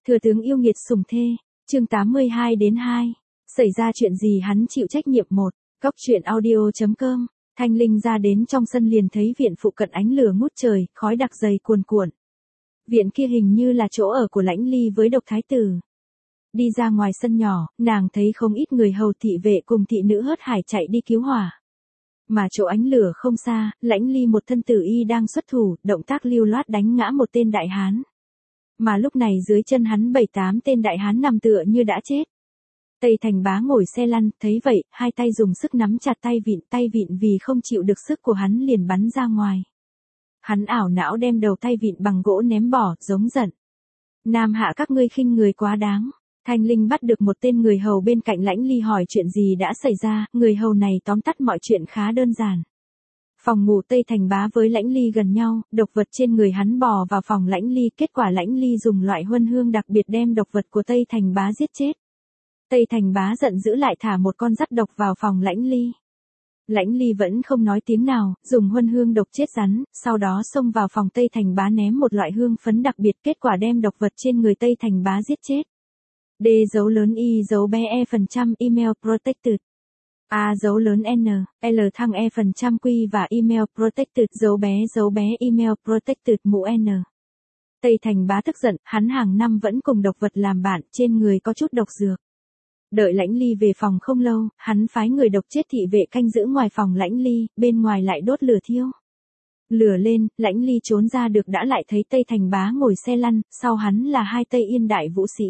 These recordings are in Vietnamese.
Thừa tướng yêu nghiệt sủng thê, chương 82-2. Xảy ra chuyện gì hắn chịu trách nhiệm 1. Cóc truyện audio.com. Thanh Linh ra đến trong sân liền thấy viện phụ cận ánh lửa ngút trời, khói đặc dày cuồn cuộn. Viện kia hình như là chỗ ở của Lãnh Ly với Độc Thái Tử. Đi ra ngoài sân nhỏ, nàng thấy không ít người hầu thị vệ cùng thị nữ hớt hải chạy đi cứu hỏa. Mà chỗ ánh lửa không xa, Lãnh Ly một thân tử y đang xuất thủ, động tác lưu loát đánh ngã một tên đại hán. Mà lúc này dưới chân hắn 7-8 tên đại hán nằm tựa như đã chết. Tây Thành Bá ngồi xe lăn, thấy vậy, hai tay dùng sức nắm chặt tay vịn vì không chịu được sức của hắn liền bắn ra ngoài. Hắn ảo não đem đầu tay vịn bằng gỗ ném bỏ, giống giận. Nam hạ các ngươi khinh người quá đáng. Thanh Linh bắt được một tên người hầu bên cạnh Lãnh Ly hỏi chuyện gì đã xảy ra, người hầu này tóm tắt mọi chuyện khá đơn giản. Phòng ngủ Tây Thành Bá với Lãnh Ly gần nhau, độc vật trên người hắn bò vào phòng Lãnh Ly, kết quả Lãnh Ly dùng loại huân hương đặc biệt đem độc vật của Tây Thành Bá giết chết. Tây Thành Bá giận dữ lại thả một con rắn độc vào phòng Lãnh Ly. Lãnh Ly vẫn không nói tiếng nào, dùng huân hương độc chết rắn, sau đó xông vào phòng Tây Thành Bá ném một loại hương phấn đặc biệt, kết quả đem độc vật trên người Tây Thành Bá giết chết. D dấu lớn Y dấu bé E% email protected. A dấu lớn N, L thăng E% Q và email protected dấu bé email protected mũ N. Tây Thành Bá tức giận, hắn hàng năm vẫn cùng độc vật làm bạn, trên người có chút độc dược. Đợi Lãnh Ly về phòng không lâu, hắn phái người độc chết thị vệ canh giữ ngoài phòng Lãnh Ly, bên ngoài lại đốt lửa thiêu. Lửa lên, Lãnh Ly trốn ra được đã lại thấy Tây Thành Bá ngồi xe lăn, sau hắn là hai Tây Yên đại vũ sĩ.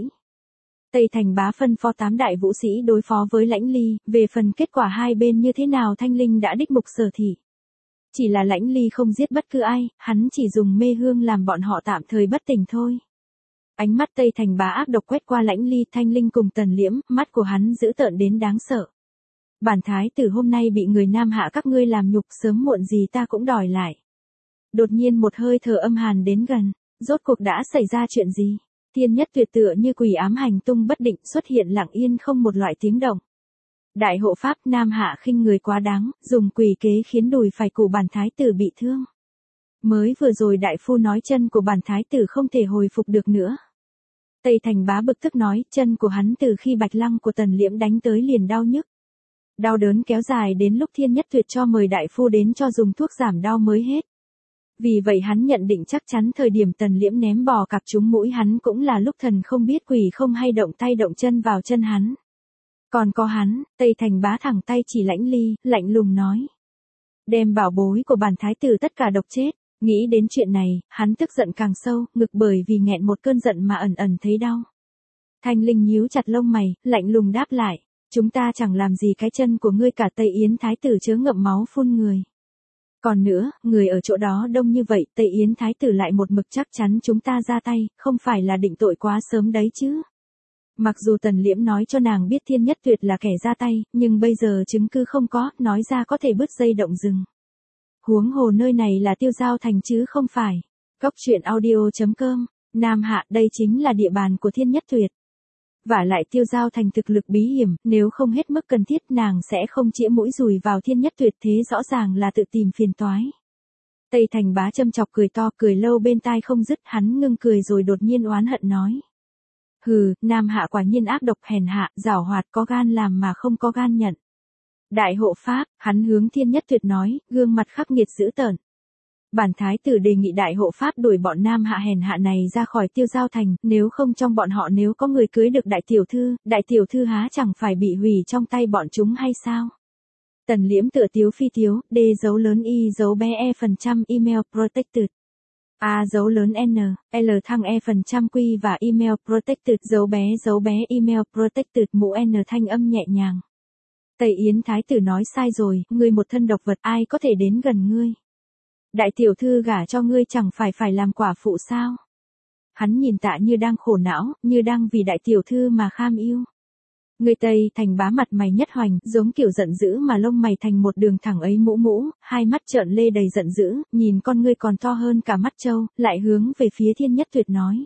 Tây Thành Bá phân phó 8 đại vũ sĩ đối phó với Lãnh Ly, về phần kết quả hai bên như thế nào Thanh Linh đã đích mục sở thị. Chỉ là Lãnh Ly không giết bất cứ ai, hắn chỉ dùng mê hương làm bọn họ tạm thời bất tỉnh thôi. Ánh mắt Tây Thành Bá ác độc quét qua Lãnh Ly, Thanh Linh cùng Tần Liễm, mắt của hắn dữ tợn đến đáng sợ. Bản thái tử hôm nay bị người Nam hạ các ngươi làm nhục, sớm muộn gì ta cũng đòi lại. Đột nhiên một hơi thở âm hàn đến gần, rốt cuộc đã xảy ra chuyện gì? Thiên Nhất Tuyệt tựa như quỷ ám hành tung bất định, xuất hiện lặng yên không một loại tiếng động. Đại hộ pháp Nam hạ khinh người quá đáng, dùng quỷ kế khiến đùi phải của bản thái tử bị thương. Mới vừa rồi đại phu nói chân của bản thái tử không thể hồi phục được nữa. Tây Thành Bá bực tức nói, chân của hắn từ khi Bạch Lăng của Tần Liễm đánh tới liền đau nhức. Đau đớn kéo dài đến lúc Thiên Nhất Tuyệt cho mời đại phu đến cho dùng thuốc giảm đau mới hết. Vì vậy hắn nhận định chắc chắn thời điểm Tần Liễm ném bò cạp trúng mũi hắn cũng là lúc thần không biết quỷ không hay động tay động chân vào chân hắn. Còn có hắn, Tây Thành Bá thẳng tay chỉ Lãnh Ly, lạnh lùng nói. Đem bảo bối của bản thái tử tất cả độc chết. Nghĩ đến chuyện này, hắn tức giận càng sâu, ngực bởi vì nghẹn một cơn giận mà ẩn ẩn thấy đau. Thanh Linh nhíu chặt lông mày, lạnh lùng đáp lại. Chúng ta chẳng làm gì cái chân của ngươi cả, Tây Yến thái tử chớ ngậm máu phun người. Còn nữa, người ở chỗ đó đông như vậy, Tây Yến thái tử lại một mực chắc chắn chúng ta ra tay, không phải là định tội quá sớm đấy chứ. Mặc dù Tần Liễm nói cho nàng biết Thiên Nhất Tuyệt là kẻ ra tay, nhưng bây giờ chứng cứ không có, nói ra có thể bứt dây động rừng. Huống hồ nơi này là Tiêu Giao Thành chứ không phải. Cóc truyện audio.com. Nam hạ, đây chính là địa bàn của Thiên Nhất Tuyệt. Vả lại Tiêu Giao Thành thực lực bí hiểm, nếu không hết mức cần thiết nàng sẽ không chĩa mũi dùi vào Thiên Nhất Tuyệt, thế rõ ràng là tự tìm phiền toái. Tây Thành Bá châm chọc cười to, cười lâu bên tai không dứt, hắn ngưng cười rồi đột nhiên oán hận nói. Hừ, Nam hạ quả nhiên ác độc hèn hạ, giảo hoạt, có gan làm mà không có gan nhận. Đại hộ pháp, hắn hướng Thiên Nhất Tuyệt nói, gương mặt khắc nghiệt dữ tợn. Bản thái tử đề nghị đại hộ pháp đuổi bọn Nam hạ hèn hạ này ra khỏi Tiêu Giao Thành, nếu không trong bọn họ nếu có người cưới được đại tiểu thư há chẳng phải bị hủy trong tay bọn chúng hay sao? Tần Liễm tựa tiếu phi tiếu, D dấu lớn Y dấu bé E% email protected. A dấu lớn N, L thăng E% Q và email protected dấu bé email protected mũ N thanh âm nhẹ nhàng. Tây Yến thái tử nói sai rồi, ngươi một thân độc vật ai có thể đến gần ngươi. Đại tiểu thư gả cho ngươi chẳng phải làm quả phụ sao? Hắn nhìn Tạ Như đang khổ não, như đang vì đại tiểu thư mà kham yêu. Người Tây Thành Bá mặt mày nhất hoành, giống kiểu giận dữ mà lông mày thành một đường thẳng ấy mũ, hai mắt trợn lê đầy giận dữ, nhìn con ngươi còn to hơn cả mắt trâu, lại hướng về phía Thiên Nhất Tuyệt nói.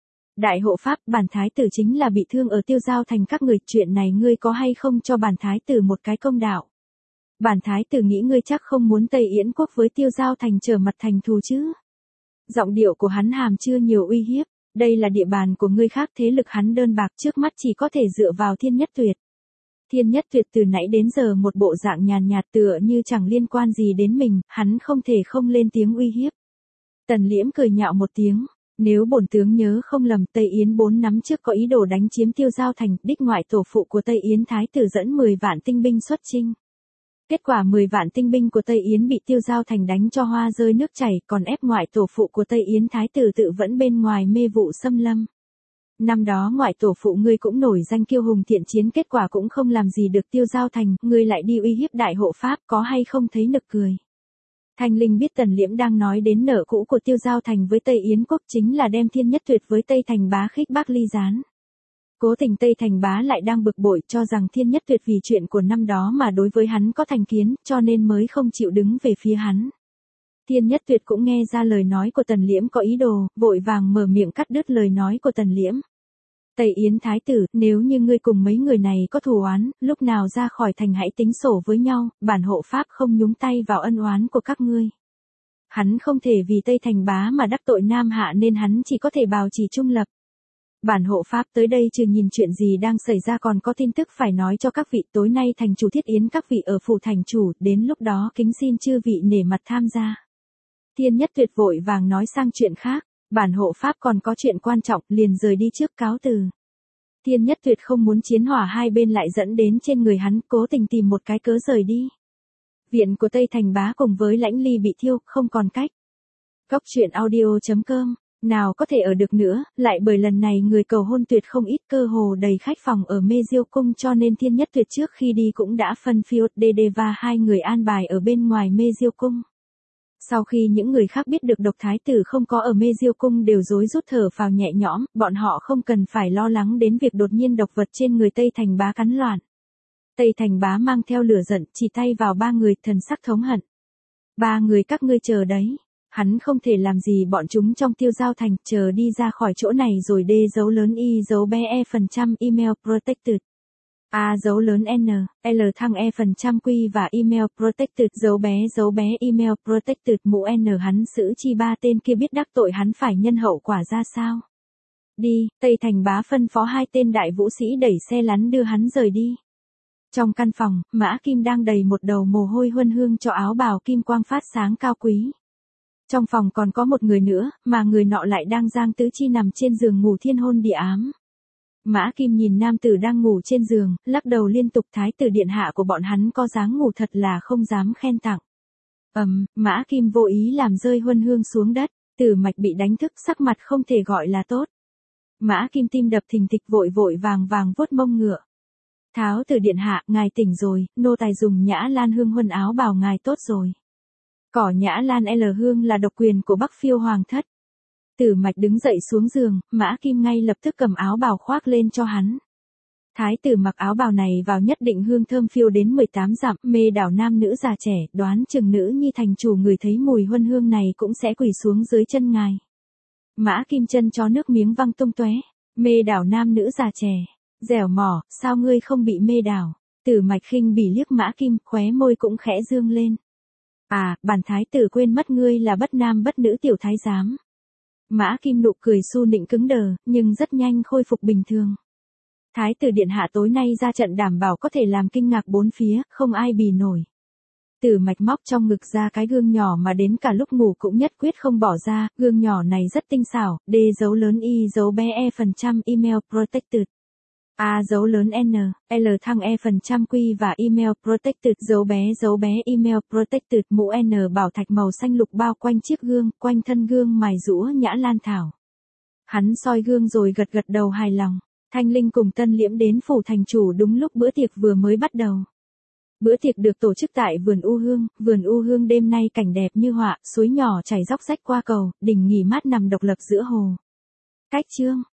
Đại hộ pháp, bản thái tử chính là bị thương ở Tiêu Giao Thành các người, chuyện này ngươi có hay không cho bản thái tử một cái công đạo? Bản thái tử nghĩ ngươi chắc không muốn Tây Yến quốc với Tiêu Giao Thành trở mặt thành thù chứ? Giọng điệu của hắn hàm chưa nhiều uy hiếp, Đây là địa bàn của người khác, thế lực hắn đơn bạc, trước mắt chỉ có thể dựa vào Thiên Nhất Tuyệt. Thiên Nhất Tuyệt từ nãy đến giờ một bộ dạng nhàn nhạt tựa như chẳng liên quan gì đến mình, hắn không thể không lên tiếng uy hiếp. Tần Liễm cười nhạo một tiếng, nếu bổn tướng nhớ không lầm, Tây Yến 4 năm trước có ý đồ đánh chiếm Tiêu Giao Thành, đích ngoại tổ phụ của Tây Yến thái tử dẫn 10 vạn tinh binh xuất chinh. Kết quả 10 vạn tinh binh của Tây Yến bị Tiêu Giao Thành đánh cho hoa rơi nước chảy, còn ép ngoại tổ phụ của Tây Yến thái tử tự vẫn bên ngoài mê vụ xâm lâm. Năm đó ngoại tổ phụ ngươi cũng nổi danh kiêu hùng thiện chiến, kết quả cũng không làm gì được Tiêu Giao Thành, ngươi lại đi uy hiếp đại hộ pháp, có hay không thấy nực cười. Thanh Linh biết Tần Liễm đang nói đến nợ cũ của Tiêu Giao Thành với Tây Yến quốc, chính là đem Thiên Nhất Tuyệt với Tây Thành Bá khích bác ly gián. Cố tình Tây Thành Bá lại đang bực bội, cho rằng Thiên Nhất Tuyệt vì chuyện của năm đó mà đối với hắn có thành kiến, cho nên mới không chịu đứng về phía hắn. Thiên Nhất Tuyệt cũng nghe ra lời nói của Tần Liễm có ý đồ, vội vàng mở miệng cắt đứt lời nói của Tần Liễm. Tây Yến thái tử, nếu như ngươi cùng mấy người này có thù oán, lúc nào ra khỏi thành hãy tính sổ với nhau, bản hộ pháp không nhúng tay vào ân oán của các ngươi. Hắn không thể vì Tây Thành Bá mà đắc tội Nam Hạ nên hắn chỉ có thể bào trì trung lập. Bản hộ pháp tới đây trừ nhìn chuyện gì đang xảy ra còn có tin tức phải nói cho các vị. Tối nay thành chủ thiết yến các vị ở phủ thành chủ, đến lúc đó kính xin chư vị nể mặt tham gia. Thiên Nhất Tuyệt vội vàng nói sang chuyện khác, bản hộ pháp còn có chuyện quan trọng, liền rời đi trước cáo từ. Thiên Nhất Tuyệt không muốn chiến hỏa hai bên lại dẫn đến trên người hắn, cố tình tìm một cái cớ rời đi. Viện của Tây Thành Bá cùng với Lãnh Ly bị thiêu, không còn cách. Cóc truyện audio.com, nào có thể ở được nữa, lại bởi lần này người cầu hôn tuyệt không ít, cơ hồ đầy khách phòng ở Mê Diêu Cung, cho nên Thiên Nhất Tuyệt trước khi đi cũng đã phân phiêu Đê và hai người an bài ở bên ngoài Mê Diêu Cung. Sau khi những người khác biết được độc thái tử không có ở Mê Diêu Cung đều rối rút thở phào nhẹ nhõm, bọn họ không cần phải lo lắng đến việc đột nhiên độc vật trên người Tây Thành Bá cắn loạn. Tây Thành Bá mang theo lửa giận, chỉ tay vào ba người, thần sắc thống hận. Ba người các ngươi chờ đấy. Hắn không thể làm gì bọn chúng trong Tiêu Giao Thành, chờ đi ra khỏi chỗ này rồi D dấu lớn Y dấu bé E% email protected. A dấu lớn N, L thăng E% Q và email protected dấu bé email protected mũ N. Hắn xử chi ba tên kia biết đắc tội hắn phải nhân hậu quả ra sao. Đi, Tây Thành Bá phân phó hai tên đại vũ sĩ đẩy xe lắn đưa hắn rời đi. Trong căn phòng, Mã Kim đang đầy một đầu mồ hôi huân hương cho áo bào kim quang phát sáng cao quý. Trong phòng còn có một người nữa, mà người nọ lại đang giang tứ chi nằm trên giường ngủ thiên hôn địa ám. Mã Kim nhìn nam tử đang ngủ trên giường, lắc đầu liên tục. Thái tử điện hạ của bọn hắn có dáng ngủ thật là không dám khen tặng. Mã Kim vô ý làm rơi huân hương xuống đất, Tử Mạch bị đánh thức, sắc mặt không thể gọi là tốt. Mã Kim tim đập thình thịch, vội vàng vuốt mông ngựa. Tháo tử điện hạ, ngài tỉnh rồi, nô tài dùng Nhã Lan hương huân áo bào ngài tốt rồi. Cỏ Nhã Lan L hương là độc quyền của Bắc Phiêu Hoàng thất. Tử Mạch đứng dậy xuống giường, Mã Kim ngay lập tức cầm áo bào khoác lên cho hắn. Thái tử mặc áo bào này vào nhất định hương thơm phiêu đến 18 dặm, mê đảo nam nữ già trẻ, đoán chừng nữ nhi thành chủ người thấy mùi huân hương này cũng sẽ quỳ xuống dưới chân ngài. Mã Kim chân cho nước miếng văng tung tóe, mê đảo nam nữ già trẻ, dẻo mỏ, sao ngươi không bị mê đảo? Tử Mạch khinh bỉ liếc Mã Kim, khóe môi cũng khẽ dương lên. À, bản thái tử quên mất ngươi là bất nam bất nữ tiểu thái giám. Mã Kim nụ cười su nịnh cứng đờ, nhưng rất nhanh khôi phục bình thường. Thái tử điện hạ tối nay ra trận đảm bảo có thể làm kinh ngạc bốn phía, không ai bì nổi. Tử Mạch móc trong ngực ra cái gương nhỏ mà đến cả lúc ngủ cũng nhất quyết không bỏ ra, gương nhỏ này rất tinh xảo, D dấu lớn Y dấu bé E% email protected. A dấu lớn N, L thăng E% Q và email protected dấu bé email protected mũ N. Bảo thạch màu xanh lục bao quanh chiếc gương, quanh thân gương mài rũa nhã lan thảo. Hắn soi gương rồi gật đầu hài lòng. Thanh Linh cùng Tân Liễm đến phủ thành chủ đúng lúc bữa tiệc vừa mới bắt đầu. Bữa tiệc được tổ chức tại vườn U Hương đêm nay cảnh đẹp như họa, suối nhỏ chảy róc rách qua cầu, đỉnh nghỉ mát nằm độc lập giữa hồ. Cách chương